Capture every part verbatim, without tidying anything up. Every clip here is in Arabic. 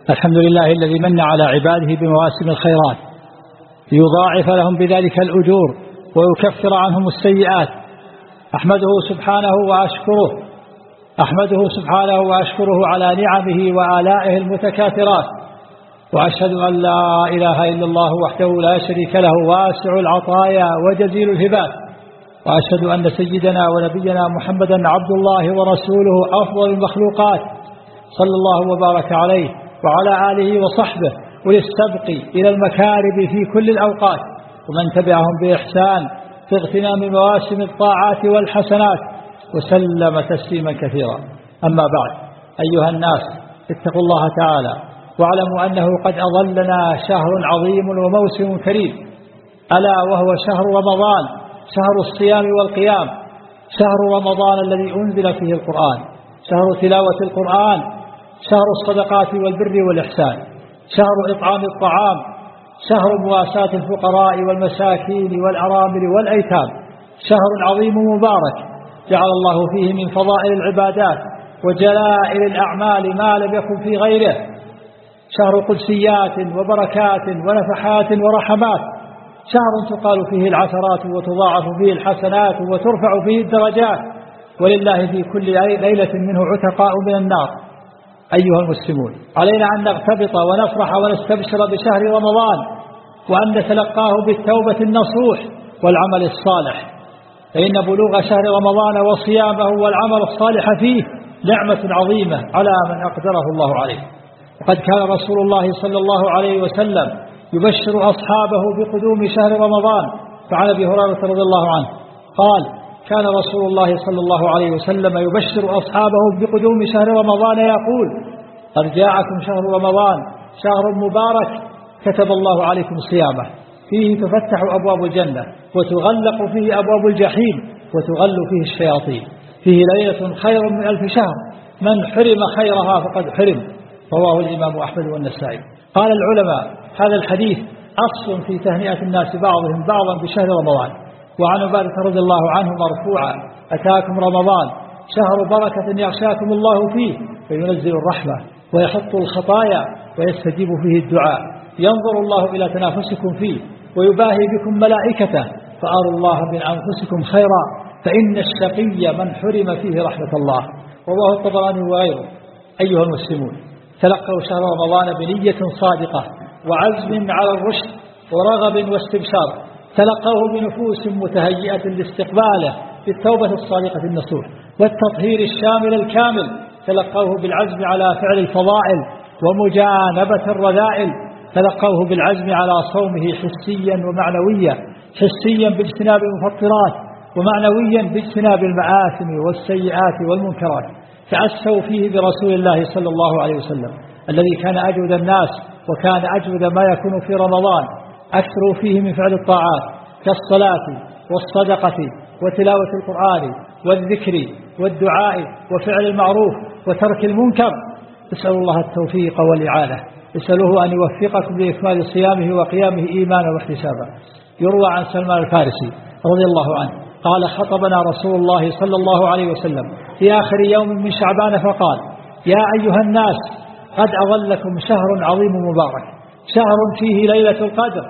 الحمد لله الذي من على عباده بمواسم الخيرات ليضاعف لهم بذلك الأجور ويكفر عنهم السيئات. أحمده سبحانه وأشكره أحمده سبحانه وأشكره على نعمه وآلائه المتكاثرات، وأشهد أن لا إله إلا الله وحده لا شريك له واسع العطايا وجزيل الهبات، وأشهد أن سيدنا ونبينا محمدا عبد الله ورسوله أفضل المخلوقات، صلى الله وبارك عليه وعلى آله وصحبه أولي السبق إلى المكارم في كل الأوقات، ومن تبعهم بإحسان في اغتنام مواسم الطاعات والحسنات، وسلم تسليما كثيرا. أما بعد، أيها الناس اتقوا الله تعالى واعلموا أنه قد أظلنا شهر عظيم وموسم كريم، ألا وهو شهر رمضان، شهر الصيام والقيام، شهر رمضان الذي أنزل فيه القرآن، شهر تلاوة القرآن، شهر الصدقات والبر والإحسان، شهر إطعام الطعام، شهر مواساة الفقراء والمساكين والأرامل والأيتام، شهر عظيم مبارك جعل الله فيه من فضائل العبادات وجلائل الأعمال ما لم يكن في غيره، شهر قدسيات وبركات ونفحات ورحمات، شهر تقال فيه العثرات وتضاعف فيه الحسنات وترفع فيه الدرجات، ولله في كل ليلة منه عتقاء من النار. أيها المسلمون، علينا أن نغتبط ونفرح ونستبشر بشهر رمضان، وأن نتلقاه بالتوبة النصوح والعمل الصالح، فإن بلوغ شهر رمضان وصيامه والعمل الصالح فيه نعمة عظيمة على من أقدره الله عليه. وقد كان رسول الله صلى الله عليه وسلم يبشر أصحابه بقدوم شهر رمضان، فعن أبي هريرة رضي الله عنه قال: كان رسول الله صلى الله عليه وسلم يبشر أصحابه بقدوم شهر رمضان يقول: قد جاءكم شهر رمضان شهر مبارك كتب الله عليكم صيامه، فيه تفتح أبواب الجنة وتغلق فيه أبواب الجحيم وتغل فيه الشياطين، فيه ليلة خير من ألف شهر، من حرم خيرها فقد حرم. رواه الإمام أحمد والنسائي. قال العلماء: هذا الحديث أصل في تهنئة الناس بعضهم بعضا بشهر رمضان. وعن عبادة رضي الله عنه مرفوعا: أتاكم رمضان شهر بركة يغشاكم الله فيه فينزل الرحمة ويحط الخطايا ويستجيب فيه الدعاء، ينظر الله إلى تنافسكم فيه ويباهي بكم ملائكته، فأروا الله من أنفسكم خيرا، فإن الشقي من حرم فيه رحمة الله. رواه الطبراني وغيره. أيها المسلمون، تلقوا شهر رمضان بنية صادقة وعزم على الرشد ورغب واستبشار، تلقوه بنفوس متهيئة لاستقباله بالتوبة الصادقة النصوح والتطهير الشامل الكامل، تلقوه بالعزم على فعل الفضائل ومجانبة الرذائل، تلقوه بالعزم على صومه حسيا ومعنويا، حسيا باجتناب المفطرات، ومعنويا باجتناب المآثم والسيئات والمنكرات. تأسوا فيه برسول الله صلى الله عليه وسلم الذي كان أجود الناس وكان أجود ما يكون في رمضان، أكثروا فيه من فعل الطاعات كالصلاة والصدقة وتلاوة القرآن والذكر والدعاء وفعل المعروف وترك المنكر. اسألوا الله التوفيق والإعانة، اسألوه أن يوفقكم لإكمال صيامه وقيامه إيمانا واحتسابا. يروى عن سلمان الفارسي رضي الله عنه قال: خطبنا رسول الله صلى الله عليه وسلم في آخر يوم من شعبان فقال: يا أيها الناس، قد أظلكم شهر عظيم مبارك، شهر فيه ليلة القدر،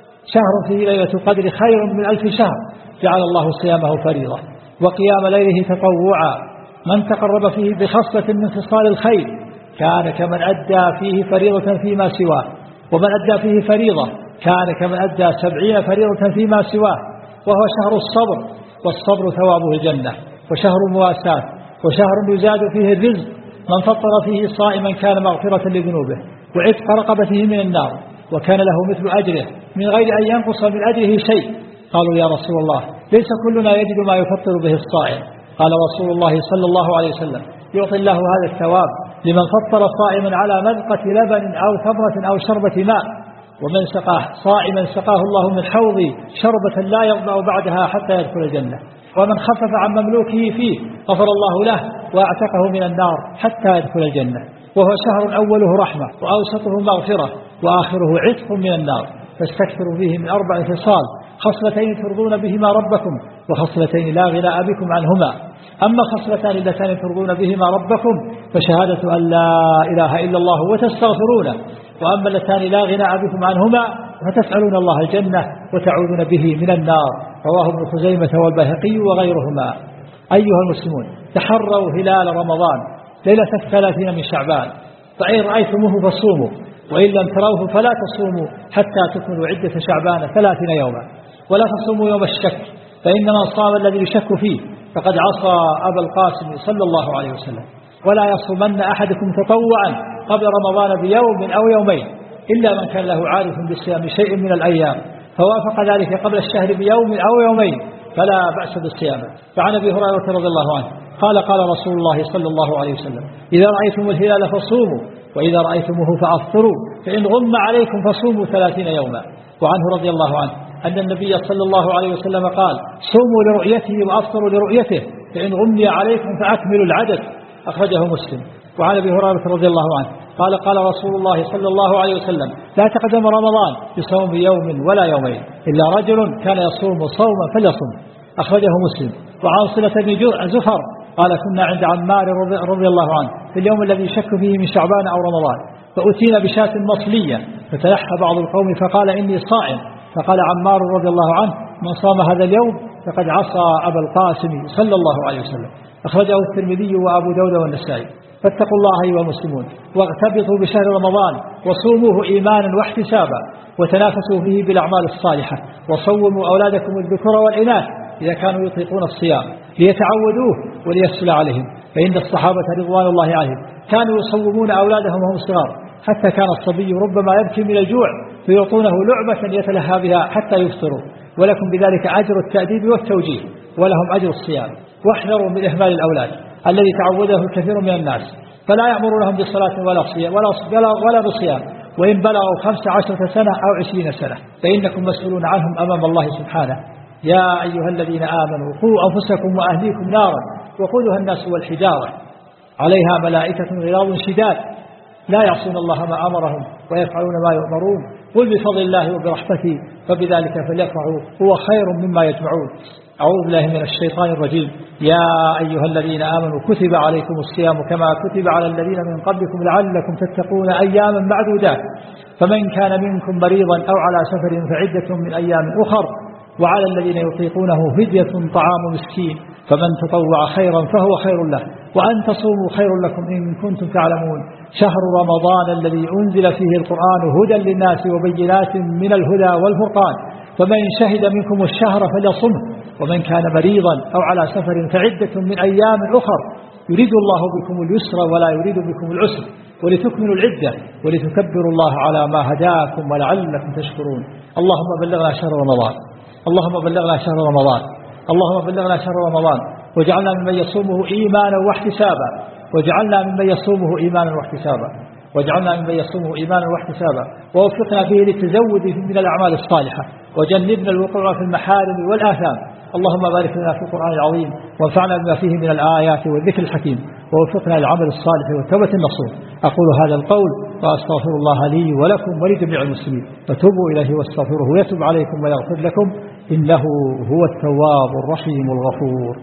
شهر فيه ليلة القدر خير من ألف شهر، جعل الله صيامه فريضة وقيام ليله تطوعا، من تقرب فيه بخصلة من خصال الخير كان كمن أدى فيه فريضة فيما سواه، ومن أدى فيه فريضة كان كمن أدى سبعين فريضة فيما سواه. وهو شهر الصبر، والصبر ثوابه الجنة، وشهر المواساة، وشهر يزاد فيه الرزق، من فطر فيه صائما كان مغفرة لذنوبه وعتق رقبته من النار، وكان له مثل أجره من غير أن ينقص من أجره شيء. قالوا: يا رسول الله، ليس كلنا يجد ما يفطر به الصائم. قال رسول الله صلى الله عليه وسلم: يعطي الله هذا الثواب لمن فطر صائما على مذقة لبن أو تمرة أو شربة ماء، ومن سقاه صائما سقاه الله من حوض شربة لا يظمأ بعدها حتى يدخل الجنة، ومن خفف عن مملوكه فيه غفر الله له وأعتقه من النار حتى يدخل الجنة. وهو شهر أوله رحمة وأوسطه مغفرة وآخره عتق من النار، فاستكثروا فيه من أربع خصال: خصلتين ترضون بهما ربكم وخصلتين لا غناء بكم عنهما. أما خصلتان اللتان ترضون بهما ربكم فشهادة أن لا إله إلا الله وتستغفرونه، وأما اللتان لا غناء بكم عنهما فتسألون الله الجنة وتعوذون به من النار. رواه ابن خزيمة والبيهقي وغيرهما. أيها المسلمون، تحروا هلال رمضان ليلة الثلاثين من شعبان، فإن رأيتموه فصوموا، وإن لم تروه فلا تصوموا حتى تكملوا عدة شعبان ثلاثين يوما. ولا تصوموا يوم الشك، فإن من صام الذي يشك فيه فقد عصى أبا القاسم صلى الله عليه وسلم. ولا يصومن أحدكم تطوعا قبل رمضان بيوم أو يومين إلا من كان له عارف بالصيام شيء من الأيام فوافق ذلك قبل الشهر بيوم أو يومين فلا بأس بالصيام. فعن أبي هريرة رضي الله عنه قال قال رسول الله صلى الله عليه وسلم: إذا رأيتم الهلال فصوموا، وإذا رأيتموه فأفطروا، فإن غم عليكم فصوموا ثلاثين يوما. وعنه رضي الله عنه أن النبي صلى الله عليه وسلم قال: صوموا لرؤيته وأفطروا لرؤيته، فإن غمي عليكم فأكملوا العدد. أخرجه مسلم. وعن أبي هريرة رضي الله عنه قال قال رسول الله صلى الله عليه وسلم: لا تقدم رمضان بصوم يوم ولا يومين إلا رجل كان يصوم صوما فليصم. أخرجه مسلم. وعن صلة بن زفر قال: كنا عند عمار رضي الله عنه في اليوم الذي شك فيه من شعبان أو رمضان، فأتينا بشاة مصلية، فتلحى بعض القوم فقال: إني صائم. فقال عمار رضي الله عنه: من صام هذا اليوم فقد عصى أبا القاسم صلى الله عليه وسلم. أخرجه الترمذي وأبو داود والنسائي. فاتقوا الله أيها المسلمون، واغتبطوا بشهر رمضان وصوموه إيمانا واحتسابا، وتنافسوا فيه بالأعمال الصالحة، وصوموا أولادكم الذكور والإناث إذا كانوا يطيقون الصيام ليتعودوه وليسهل عليهم، فإن الصحابة رضوان الله عليهم كانوا يصومون أولادهم وهم صغار، حتى كان الصبي ربما يبكي من الجوع فيعطونه لعبة يتلهى بها حتى يفطروا، ولكم بذلك أجر التأديب والتوجيه ولهم أجر الصيام. واحذروا من إهمال الأولاد الذي تعوده الكثير من الناس، فلا يأمر لهم بصلاة ولا صيام ولا, ولا بصيام، وإن بلغوا خمس عشرة سنة أو عشرين سنة فإنكم مسؤولون عنهم أمام الله سبحانه. يا أيها الذين آمنوا قوا أنفسكم وأهليكم نارا وقودها الناس والحجارة عليها ملائكة غلاظ شداد لا يعصون الله ما أمرهم ويفعلون ما يؤمرون. قل بفضل الله وبرحمته فبذلك فليفرحوا هو خير مما يجمعون. أعوذ بالله من الشيطان الرجيم. يا أيها الذين آمنوا كتب عليكم الصيام كما كتب على الذين من قبلكم لعلكم تتقون أياما معدودات، فمن كان منكم مريضا أو على سفر فعدة من أيام أخر، وعلى الذين يطيقونه فدية طعام مسكين، فمن تطوع خيرا فهو خير له، وأن تصوموا خير لكم إن كنتم تعلمون. شهر رمضان الذي أنزل فيه القرآن هدى للناس وبينات من الهدى والفرقان، فمن شهد منكم الشهر فليصمه، ومن كان مريضا أو على سفر فعدة من أيام أخر، يريد الله بكم اليسر ولا يريد بكم العسر ولتكملوا العدة ولتكبروا الله على ما هداكم ولعلكم تشكرون. اللهم بلغنا شهر رمضان، اللهم بلغنا شهر رمضان، اللهم بلغنا شهر رمضان، واجعلنا ممن يصومه إيمانا واحتسابا، واجعلنا ممن يصومه إيمانا واحتسابا، واجعلنا ممن يصومه إيمانا واحتسابا، ووفقنا فيه للتزود من الأعمال الصالحة، وجنبنا الوقوع في المحارم والآثام. اللهم بارك لنا في القرآن العظيم، وانفعنا بما فيه من الآيات والذكر الحكيم، ووفقنا للعمل الصالح والتوبة النصوح. أقول هذا القول وأستغفر الله لي ولكم ولجميع المسلمين، فتوبوا إليه واستغفروه يتوب عليكم ويغفر لكم، إنه هو التواب الرحيم الغفور.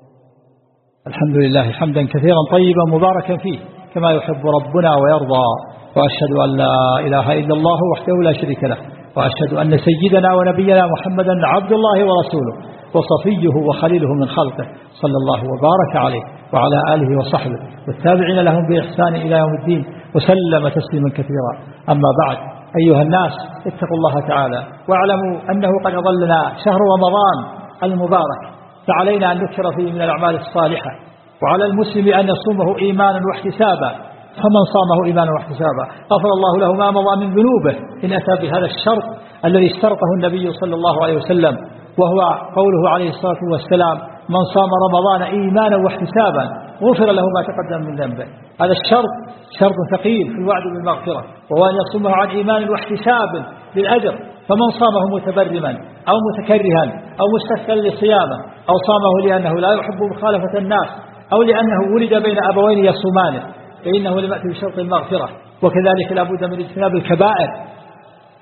الحمد لله حمدا كثيرا طيبا مباركا فيه كما يحب ربنا ويرضى، وأشهد أن لا إله إلا الله وحده لا شريك له، وأشهد أن سيدنا ونبينا محمدا عبد الله ورسوله وصفيه وخليله من خلقه، صلى الله وبارك عليه وعلى آله وصحبه والتابعين لهم بإحسان إلى يوم الدين، وسلم تسليما كثيرا. أما بعد، أيها الناس اتقوا الله تعالى واعلموا أنه قد أضلنا شهر رمضان المبارك، فعلينا أن نكثر فيه من الأعمال الصالحة، وعلى المسلم أن يصومه إيمانا واحتسابا، فمن صامه إيمانا واحتسابا غفر الله له ما مضى من ذنوبه إن أتى بهذا الشرط الذي اشترطه النبي صلى الله عليه وسلم، وهو قوله عليه الصلاة والسلام: من صام رمضان إيمانا واحتسابا غفر له ما تقدم من ذنبه. هذا الشرط شرط ثقيل في الوعد بالمغفرة، وهو أن يصومه عن إيمان واحتساب للأجر. فمن صامه متبرما أو متكرها أو مستثقلا لصيامه، أو صامه لأنه لا يحب مخالفة الناس، أو لأنه ولد بين أبوين يصومانه، فإنه لم يأتي بشرط المغفرة. وكذلك لا بد من اجتناب الكبائر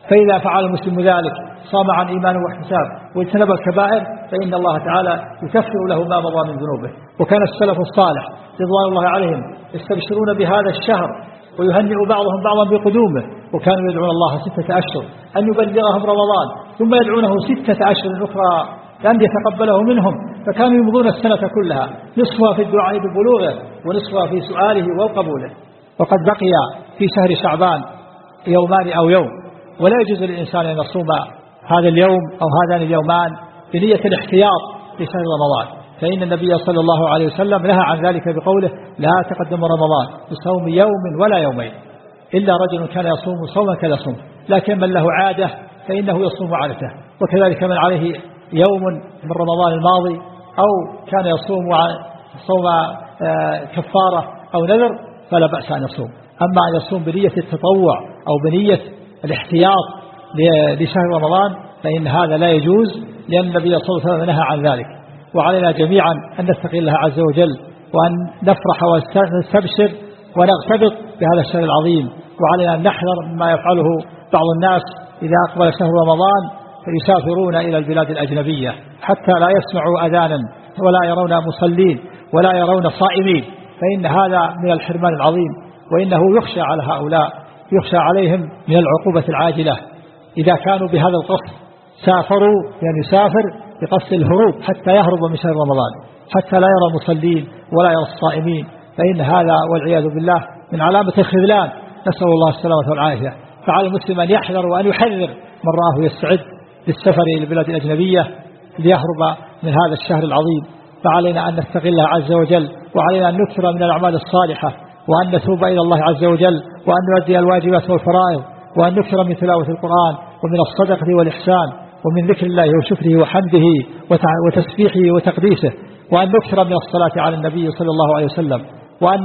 فإذا فعل المسلم ذلك صام عن إيمان واحتساب واجتنب الكبائر فإن الله تعالى يكفر له ما مضى من ذنوبه. وكان السلف الصالح رضوان الله عليهم يستبشرون بهذا الشهر ويهنئ بعضهم بعضا بقدومه، وكانوا يدعون الله ستة أشهر أن يبلغهم رمضان ثم يدعونه ستة أشهر أخرى لأن يتقبله منهم، فكانوا يمضون السنة كلها نصفها في الدعاء ببلوغه ونصفها في سؤاله وقبوله. وقد بقي في شهر شعبان يومان أو يوم، ولا يجوز للإنسان أن يصوم هذا اليوم أو هذان اليومان بنية الاحتياط لشهر رمضان، فإن النبي صلى الله عليه وسلم نهى عن ذلك بقوله لا تقدم رمضان بصوم يوم ولا يومين إلا رجل كان يصوم صوما كان يصوم، لكن من له عادة فإنه يصوم عادته. وكذلك من عليه يوم من رمضان الماضي أو كان يصوم صوم كفارة أو نذر فلا بأس أن يصوم. أما أن يصوم بنية التطوع أو بنية الاحتياط لشهر رمضان فإن هذا لا يجوز، لأن النبي صلى الله عليه وسلم نهى عن ذلك. وعلينا جميعا أن نتقي الله عز وجل وأن نفرح ونستبشر ونغتبط بهذا الشهر العظيم، وعلينا أن نحذر مما يفعله بعض الناس إذا أقبل شهر رمضان فيسافرون إلى البلاد الأجنبية حتى لا يسمعوا أذانا ولا يرون مصلين ولا يرون صائمين، فإن هذا من الحرمان العظيم، وإنه يخشى على هؤلاء، يخشى عليهم من العقوبة العاجلة إذا كانوا بهذا القصد سافروا، يعني يسافر بقصد الهروب حتى يهرب من شهر رمضان حتى لا يرى المصلين ولا يرى الصائمين، فإن هذا والعياذ بالله من علامة الخذلان، نسأل الله السلامة والعافية. فعلى المسلم أن يحذر وأن يحذر من رآه يستعد للسفر إلى البلاد الأجنبية ليهرب من هذا الشهر العظيم. فعلينا أن نستغل الله عز وجل، وعلينا أن نكثر من الأعمال الصالحة، وأن نتوب إلى الله عز وجل، وأن نؤدي الواجبات والفرائض، وأن نكثر من تلاوة القرآن ومن الصدقة والإحسان ومن ذكر الله وشكره وحمده وتسبيحه وتقديسه، وأن نكثر من الصلاة على النبي صلى الله عليه وسلم، وأن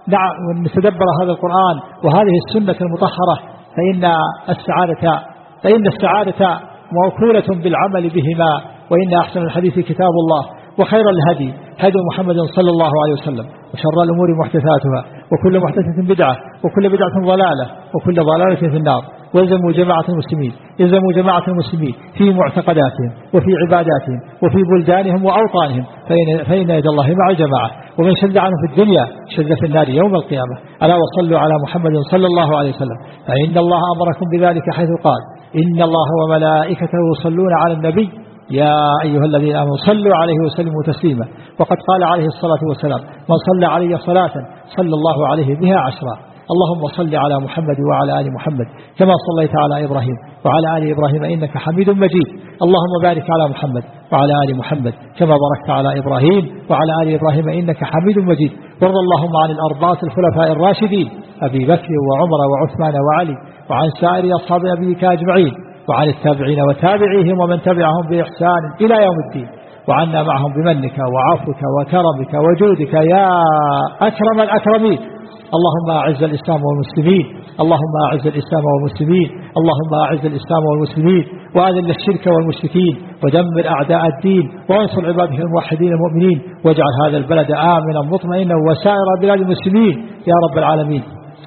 نتدبر هذا القرآن وهذه السنة المطهرة، فإن السعادة فإن السعادة موكولة بالعمل بهما، وإن أحسن الحديث كتاب الله، وخير الهدي هدي محمد صلى الله عليه وسلم، وشر الأمور محدثاتها، وكل محدثة بدعة، وكل بدعة ضلالة، وكل ضلالة في النار. والزموا جماعة المسلمين يلزموا جماعة المسلمين في معتقداتهم وفي عباداتهم وفي بلدانهم وأوطانهم، فإن, فإن يد الله مع الجماعة، ومن شد عنه في الدنيا شد في النار يوم القيامة. ألا وصلوا على محمد صلى الله عليه وسلم، فإن الله أمركم بذلك حيث قال إن الله وملائكته يصلون على النبي يا أيها الذين آمنوا صلوا عليه وسلموا تسليما. وقد قال عليه الصلاة والسلام من صلى علي صلاة صلى الله عليه بها عشرا. اللهم صل على محمد وعلى آل محمد كما صليت على إبراهيم وعلى آل إبراهيم إنك حميد مجيد. اللهم بارك على محمد وعلى آل محمد كما باركت على إبراهيم وعلى آل إبراهيم إنك حميد مجيد. وارض اللهم عن الأربعة الخلفاء الراشدين أبي بكر وعمر وعثمان وعلي، وعن سائر أصحاب نبيك أجمعين، وعن التابعين وتابعيهم ومن تبعهم بإحسان إلى يوم الدين، وعنا معهم بمنك وعفوك وكرمك وجودك يا أكرم الأكرمين. اللهم أعز الإسلام والمسلمين، اللهم أعز الإسلام والمسلمين، اللهم أعز الإسلام والمسلمين، وأذل الشرك والمشركين، ودمر أعداء الدين، وانصر عبادك الموحدين المؤمنين، واجعل هذا البلد آمنا مطمئنا وسائر بلاد المسلمين يا رب العالمين،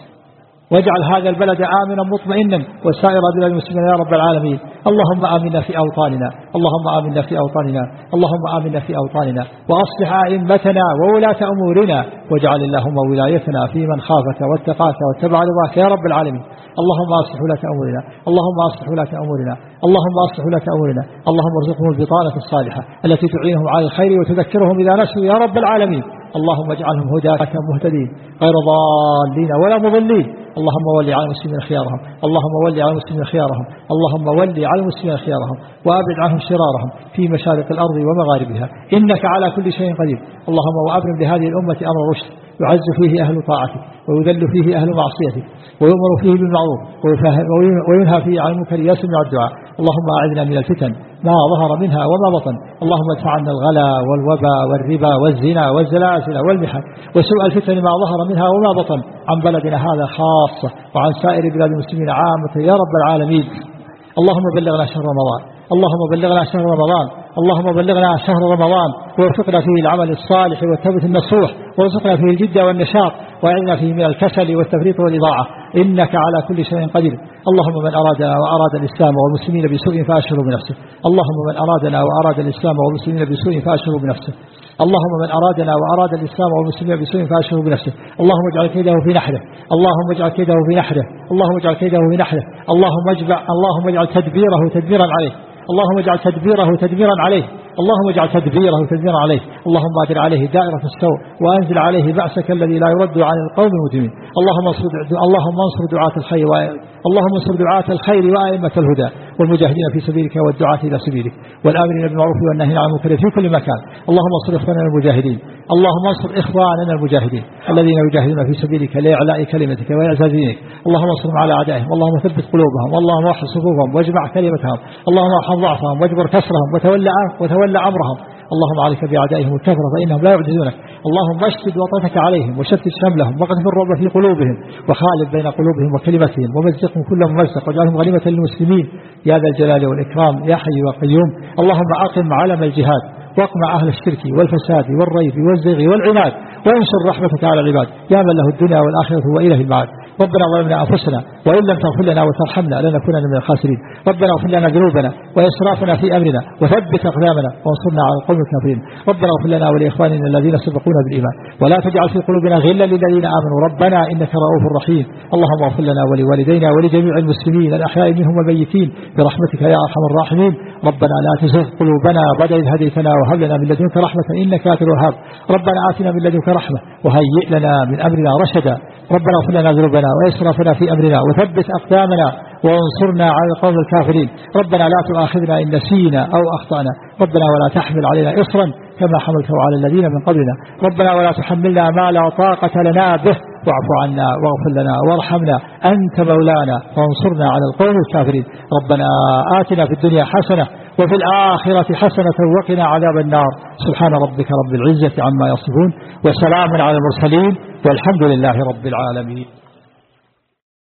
واجعل هذا البلد آمنا مطمئنا وسائر بلاد المسلمين يا رب العالمين. اللهم آمنا في أوطاننا، اللهم آمنا في أوطاننا، اللهم آمنا في أوطاننا، وأصلح أئمتنا وولاة أمورنا، واجعل اللهم ولايتنا في من خافك واتقاك واتبع رضاك يا رب العالمين. اللهم أصلح ولاة أمورنا، اللهم أصلح ولاة أمورنا، اللهم أصلح ولاة أمورنا، اللهم ارزقهم البطانة الصالحة التي تعينهم على الخير وتذكرهم إذا نسوا يا رب العالمين. اللهم اجعلهم هداة مهتدين غير ضالين ولا مضلين. اللهم ولي على المسلمين خيارهم، اللهم ولي على المسلمين خيارهم، اللهم ولي على المسلمين خيارهم، وأبعد عنهم شرارهم في مشارق الأرض ومغاربها، إنك على كل شيء قدير. اللهم وأبرم لهذه الأمة أمر رشد يعز فيه أهل طاعتك ويذل فيه أهل معصيتك، ويؤمر فيه بالمعروف وينهى فيه عن المنكر يسمع الدعاء. اللهم أعذنا من الفتن ما ظهر منها وما بطن، اللهم ادفع عنا الغلا والوبا والربا والزنا والزلازل والمحن وسوء الفتن ما ظهر منها وما بطن عن بلدنا هذا خاصة وعن سائر بلاد المسلمين عامة يا رب العالمين. اللهم بلغنا شهر رمضان، اللهم بلغنا شهر رمضان، اللهم بلغنا شهر رمضان ووفقنا فيه العمل الصالح والتوبة النصوح، وارزقنا فيه الجد والنشاط، وأعذنا فيه من الكسل والتفريط والإضاعة، إنك على كل شيء قدير. اللهم من أرادنا وأراد الإسلام والمسلمين بسوء فأشره بنفسه اللهم من أرادنا وأراد الإسلام والمسلمين بسوء فأشره بنفسه اللهم من أرادنا وأراد الإسلام والمسلمين بسوء فأشره بنفسه اللهم اجعل كيده في نحره اللهم اجعل كيده في نحره اللهم اجعل كيده في نحره اللهم اجعل اللهم اجعل تدبيره تدبيرا عليه اللهم اجعل تدبيره تدبيرا عليه اللهم اجعل تدبيره تدبيرا عليه اللهم أدر عليه دائرة السوء وأنزل عليه بأسك الذي لا يرد عن القوم المجرمين اللهم انصر اللهم انصر دعاة الخير اللهم انصر دعاة الخير وأئمة الهدى والمجاهدين في سبيلك والدعاة إلى سبيلك والآمرين بالمعروف والناهين عن المنكر في كل مكان اللهم انصر إخواننا المجاهدين اللهم انصر إخواننا المجاهدين الذين يجاهدون في سبيلك لإعلاء كلمتك وإعزاز دينك اللهم انصرهم على أعدائهم اللهم ثبت قلوبهم اللهم وحد صفوفهم واجمع كلمتهم اللهم ارحم ضعفهم واجبر كسرهم وتولى وتولى أمرهم اللهم عليك بأعدائهم الكفرة فإنهم لا يعجزونك اللهم اشتد وطأتك عليهم وشتت شملهم وقذف الرعب في قلوبهم وخالف بين قلوبهم وكلمتهم ومزقهم كل ممزق واجعلهم غنيمة للمسلمين يا ذا الجلال والإكرام يا حي وقيوم اللهم أقم علم الجهاد واقمع أهل الشرك والفساد والريب والزيغ والعناد وانشر رحمتك على العباد يا من له الدنيا والآخرة وإله المعاد ربنا ظلمنا أنفسنا وإن لم تغفر لنا وترحمنا لنكونن من الخاسرين ربنا اغفر لنا ذنوبنا وإسرافنا في أمرنا وثبت أقدامنا وانصرنا على القوم الكافرين ربنا اغفر لنا ولإخواننا الذين سبقونا بالإيمان ولا تجعل في قلوبنا غلا للذين آمنوا ربنا إنك رؤوف رحيم اللهم اغفر لنا ولوالدينا ولجميع المسلمين الأحياء منهم والميتين برحمتك يا أرحم الراحمين ربنا لا تزغ قلوبنا بعد إذ هديتنا وهب لنا من لدنك رحمة إنك أنت الوهاب ربنا آتنا من لدنك رحمة وهيئ لنا من أمرنا رشدا ربنا اغفر لنا ذنوبنا وإسرافنا في أمرنا وثبت أقدامنا وانصرنا على القوم الكافرين ربنا لا تؤاخذنا إن نسينا أو أخطأنا ربنا ولا تحمل علينا إصرا كما حملته على الذين من قبلنا ربنا ولا تحملنا ما لا طاقة لنا به واعف عنا واغفر لنا وارحمنا أنت مولانا فانصرنا على القوم الكافرين ربنا آتنا في الدنيا حسنة وفي الآخرة حسنة وقنا عذاب النار سبحان ربك رب العزة عما يصفون وسلام على المرسلين والحمد لله رب العالمين.